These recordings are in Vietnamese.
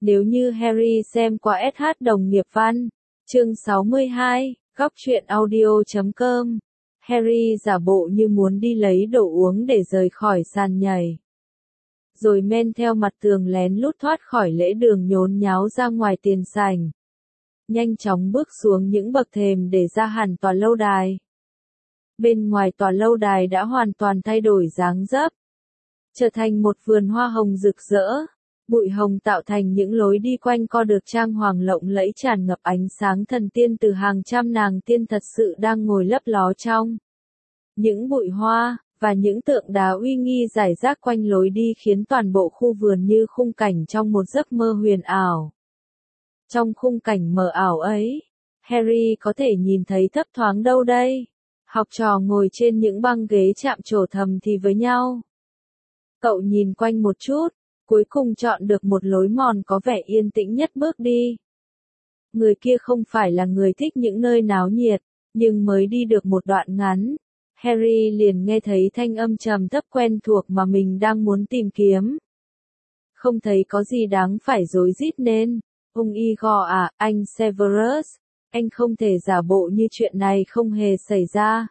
Nếu như Harry xem qua SH đồng nghiệp văn, chương 62, góc truyện audio.com, Harry giả bộ như muốn đi lấy đồ uống để rời khỏi sàn nhảy. Rồi men theo mặt tường lén lút thoát khỏi lễ đường nhốn nháo ra ngoài tiền sảnh. Nhanh chóng bước xuống những bậc thềm để ra hẳn tòa lâu đài. Bên ngoài tòa lâu đài đã hoàn toàn thay đổi dáng dấp, trở thành một vườn hoa hồng rực rỡ. Bụi hồng tạo thành những lối đi quanh co được trang hoàng lộng lẫy tràn ngập ánh sáng thần tiên từ hàng trăm nàng tiên thật sự đang ngồi lấp ló trong những bụi hoa, và những tượng đá uy nghi rải rác quanh lối đi khiến toàn bộ khu vườn như khung cảnh trong một giấc mơ huyền ảo. Trong khung cảnh mờ ảo ấy, Harry có thể nhìn thấy thấp thoáng đâu đây. Học trò ngồi trên những băng ghế chạm trổ thầm thì với nhau. Cậu nhìn quanh một chút, cuối cùng chọn được một lối mòn có vẻ yên tĩnh nhất bước đi. Người kia không phải là người thích những nơi náo nhiệt, nhưng mới đi được một đoạn ngắn, Harry liền nghe thấy thanh âm trầm thấp quen thuộc mà mình đang muốn tìm kiếm. Không thấy có gì đáng phải rối rít nên, Igor à, anh Severus, anh không thể giả bộ như chuyện này không hề xảy ra.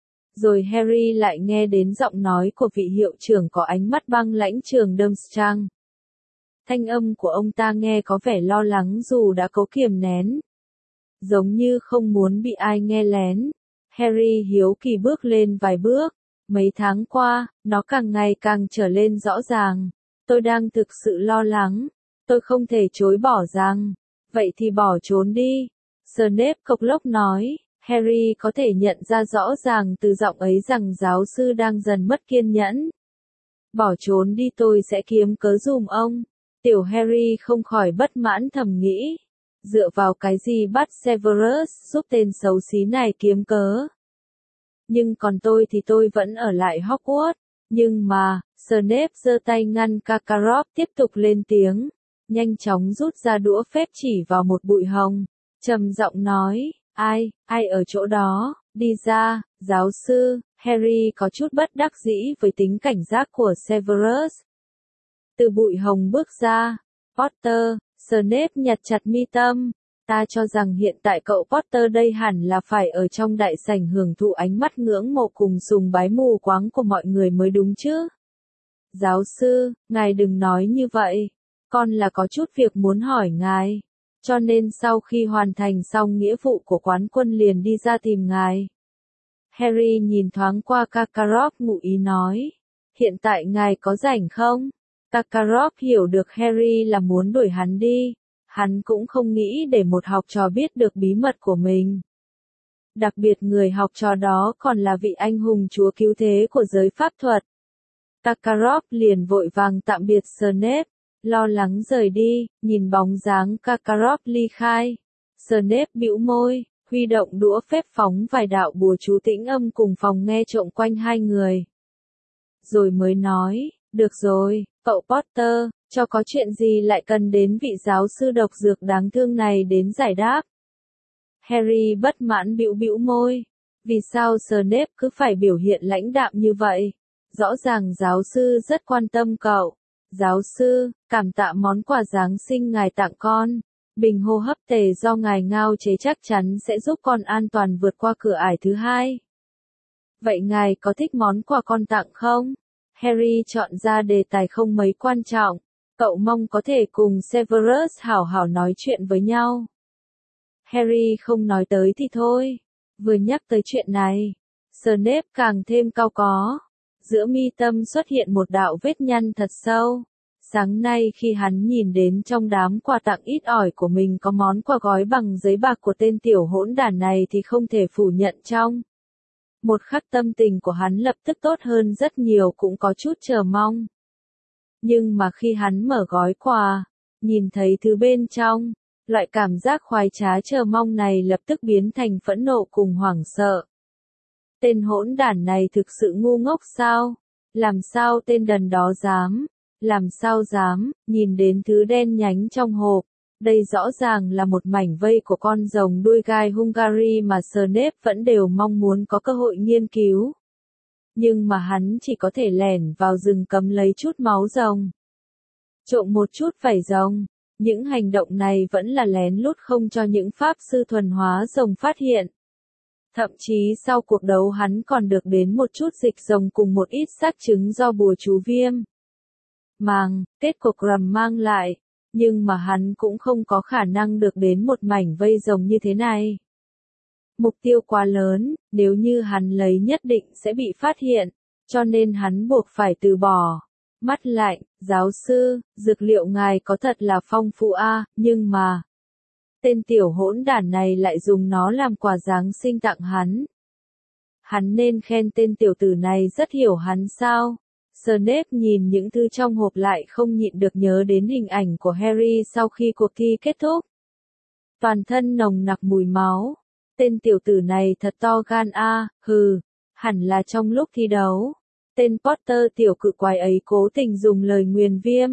Rồi Harry lại nghe đến giọng nói của vị hiệu trưởng có ánh mắt băng lãnh trường Durmstrang. Thanh âm của ông ta nghe có vẻ lo lắng dù đã cố kiềm nén. Giống như không muốn bị ai nghe lén. Harry hiếu kỳ bước lên vài bước. Mấy tháng qua, nó càng ngày càng trở lên rõ ràng. Tôi đang thực sự lo lắng. Tôi không thể chối bỏ rằng. Vậy thì bỏ trốn đi. Snape cộc lốc nói. Harry có thể nhận ra rõ ràng từ giọng ấy rằng giáo sư đang dần mất kiên nhẫn. Bỏ trốn đi, tôi sẽ kiếm cớ giùm ông. Tiểu Harry không khỏi bất mãn thầm nghĩ. Dựa vào cái gì bắt Severus giúp tên xấu xí này kiếm cớ? Nhưng còn tôi thì tôi vẫn ở lại Hogwarts. Nhưng mà, Snape giơ tay ngăn Karkaroff tiếp tục lên tiếng. Nhanh chóng rút ra đũa phép chỉ vào một bụi hồng. Trầm giọng nói. Ai ở chỗ đó, đi ra, giáo sư. Harry có chút bất đắc dĩ với tính cảnh giác của Severus. Từ bụi hồng bước ra, Potter, Snape nhặt chặt mi tâm. Ta cho rằng hiện tại cậu Potter đây hẳn là phải ở trong đại sảnh hưởng thụ ánh mắt ngưỡng mộ cùng sùng bái mù quáng của mọi người mới đúng chứ. Giáo sư, ngài đừng nói như vậy. Con là có chút việc muốn hỏi ngài. Cho nên sau khi hoàn thành xong nghĩa vụ của quán quân liền đi ra tìm ngài. Harry nhìn thoáng qua Karkaroff ngụ ý nói. Hiện tại ngài có rảnh không? Karkaroff hiểu được Harry là muốn đuổi hắn đi. Hắn cũng không nghĩ để một học trò biết được bí mật của mình. Đặc biệt người học trò đó còn là vị anh hùng chúa cứu thế của giới pháp thuật. Karkaroff liền vội vàng tạm biệt Snape. Lo lắng rời đi, nhìn bóng dáng Karkaroff ly khai. Snape bĩu môi, huy động đũa phép phóng vài đạo bùa chú tĩnh âm cùng phòng nghe trộm quanh hai người. Rồi mới nói, được rồi, cậu Potter, cho có chuyện gì lại cần đến vị giáo sư độc dược đáng thương này đến giải đáp. Harry bất mãn bĩu môi. Vì sao Snape cứ phải biểu hiện lãnh đạm như vậy? Rõ ràng giáo sư rất quan tâm cậu. Giáo sư, cảm tạ món quà Giáng sinh ngài tặng con. Bình hô hấp tề do ngài ngao chế chắc chắn sẽ giúp con an toàn vượt qua cửa ải thứ hai. Vậy ngài có thích món quà con tặng không? Harry chọn ra đề tài không mấy quan trọng. Cậu mong có thể cùng Severus hảo hảo nói chuyện với nhau. Harry không nói tới thì thôi. Vừa nhắc tới chuyện này, Snape càng thêm cau có. Giữa mi tâm xuất hiện một đạo vết nhăn thật sâu. Sáng nay khi hắn nhìn đến trong đám quà tặng ít ỏi của mình có món quà gói bằng giấy bạc của tên tiểu hỗn đản này thì không thể phủ nhận trong một khắc tâm tình của hắn lập tức tốt hơn rất nhiều, cũng có chút chờ mong. Nhưng mà khi hắn mở gói quà, nhìn thấy thứ bên trong, loại cảm giác khoái trá chờ mong này lập tức biến thành phẫn nộ cùng hoảng sợ. Tên hỗn đản này thực sự ngu ngốc sao? Làm sao tên đần đó dám? Làm sao dám? Nhìn đến thứ đen nhánh trong hộp. Đây rõ ràng là một mảnh vây của con rồng đuôi gai Hungary mà Snape vẫn đều mong muốn có cơ hội nghiên cứu. Nhưng mà hắn chỉ có thể lẻn vào rừng cấm lấy chút máu rồng. Trộm một chút vảy rồng. những hành động này vẫn là lén lút không cho những pháp sư thuần hóa rồng phát hiện. Thậm chí sau cuộc đấu hắn còn được đến một chút dịch rồng cùng một ít xác trứng do bùa chú viêm màng, kết cục rầm mang lại, nhưng mà hắn cũng không có khả năng được đến một mảnh vây rồng như thế này. Mục tiêu quá lớn, nếu như hắn lấy nhất định sẽ bị phát hiện, cho nên hắn buộc phải từ bỏ. Mắt lạnh, giáo sư, dược liệu ngài có thật là phong phú a, nhưng mà tên tiểu hỗn đản này lại dùng nó làm quà Giáng sinh tặng hắn. Hắn nên khen tên tiểu tử này rất hiểu hắn sao? Snape nhìn những thư trong hộp lại không nhịn được nhớ đến hình ảnh của Harry sau khi cuộc thi kết thúc. Toàn thân nồng nặc mùi máu. Tên tiểu tử này thật to gan a, hừ, hẳn là trong lúc thi đấu. Tên Potter tiểu cự quái ấy cố tình dùng lời nguyền viêm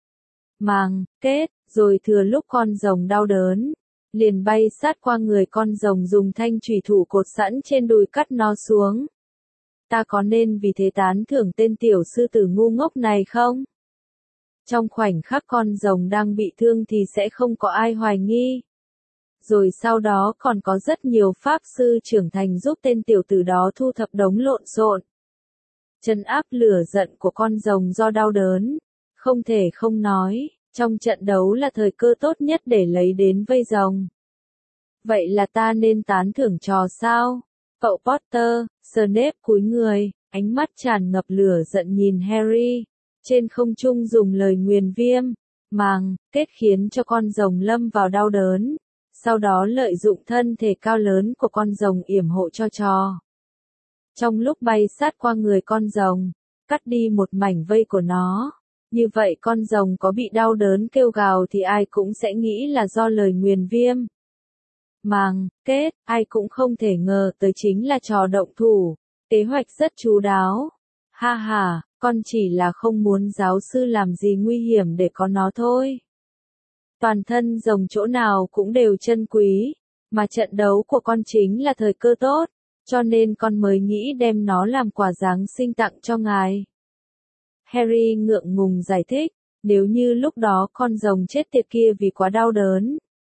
màng, kết, rồi thừa lúc con rồng đau đớn, liền bay sát qua người con rồng dùng thanh chủy thủ cột sẵn trên đùi cắt nó xuống. Ta có nên vì thế tán thưởng tên tiểu sư tử ngu ngốc này không? Trong khoảnh khắc con rồng đang bị thương thì sẽ không có ai hoài nghi. Rồi sau đó còn có rất nhiều pháp sư trưởng thành giúp tên tiểu tử đó thu thập đống lộn xộn. Trấn áp lửa giận của con rồng do đau đớn. Không thể không nói, trong trận đấu là thời cơ tốt nhất để lấy đến vây rồng. Vậy là ta nên tán thưởng trò sao? Cậu Potter, Snape cúi người, ánh mắt tràn ngập lửa giận nhìn Harry. Trên không trung dùng lời nguyền viêm màng, kết khiến cho con rồng lâm vào đau đớn. Sau đó lợi dụng thân thể cao lớn của con rồng yểm hộ cho trò. Trong lúc bay sát qua người con rồng, cắt đi một mảnh vây của nó. Như vậy con rồng có bị đau đớn kêu gào thì ai cũng sẽ nghĩ là do lời nguyền viêm màng, kết, ai cũng không thể ngờ tới chính là trò động thủ. Kế hoạch rất chu đáo. Ha ha, con chỉ là không muốn giáo sư làm gì nguy hiểm để có nó thôi. Toàn thân rồng chỗ nào cũng đều chân quý, mà trận đấu của con chính là thời cơ tốt, cho nên con mới nghĩ đem nó làm quà Giáng sinh tặng cho ngài. Harry ngượng ngùng giải thích, nếu như lúc đó con rồng chết tiệt kia vì quá đau đớn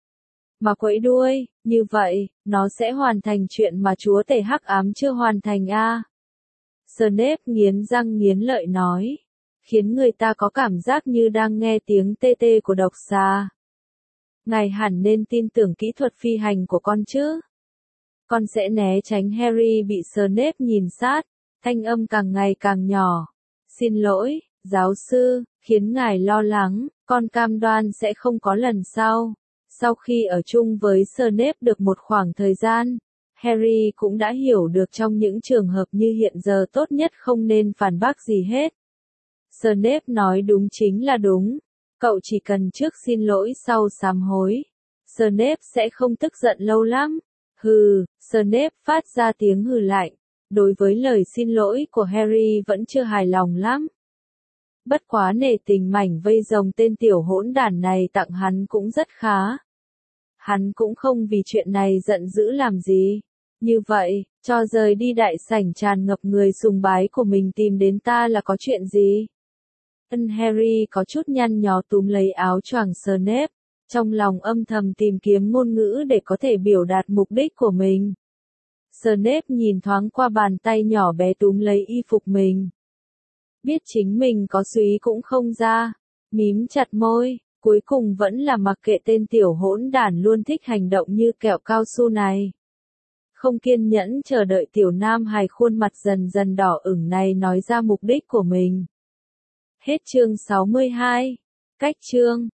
mà quẫy đuôi, như vậy, nó sẽ hoàn thành chuyện mà chúa tể hắc ám chưa hoàn thành a. Snape nghiến răng nghiến lợi nói, khiến người ta có cảm giác như đang nghe tiếng tê tê của độc xà. Ngài hẳn nên tin tưởng kỹ thuật phi hành của con chứ. Con sẽ né tránh. Harry bị Snape nhìn sát, thanh âm càng ngày càng nhỏ. Xin lỗi, giáo sư, khiến ngài lo lắng, con cam đoan sẽ không có lần sau. Sau khi ở chung với Snape được một khoảng thời gian, Harry cũng đã hiểu được trong những trường hợp như hiện giờ tốt nhất không nên phản bác gì hết. Snape nói đúng chính là đúng. Cậu chỉ cần trước xin lỗi sau sám hối. Snape sẽ không tức giận lâu lắm. Hừ, Snape phát ra tiếng hừ lạnh. Đối với lời xin lỗi của Harry vẫn chưa hài lòng lắm. Bất quá nể tình mảnh vây rồng tên tiểu hỗn đản này tặng hắn cũng rất khá. Hắn cũng không vì chuyện này giận dữ làm gì. Như vậy, cho rời đi đại sảnh tràn ngập người sùng bái của mình tìm đến ta là có chuyện gì? Harry có chút nhăn nhó túm lấy áo choàng Snape, trong lòng âm thầm tìm kiếm ngôn ngữ để có thể biểu đạt mục đích của mình. Snape nhìn thoáng qua bàn tay nhỏ bé túm lấy y phục mình. Biết chính mình có suý cũng không ra, mím chặt môi, cuối cùng vẫn là mặc kệ tên tiểu hỗn đản luôn thích hành động như kẹo cao su này. Không kiên nhẫn chờ đợi tiểu nam hài khuôn mặt dần dần đỏ ửng này nói ra mục đích của mình. Hết chương 62. Cách chương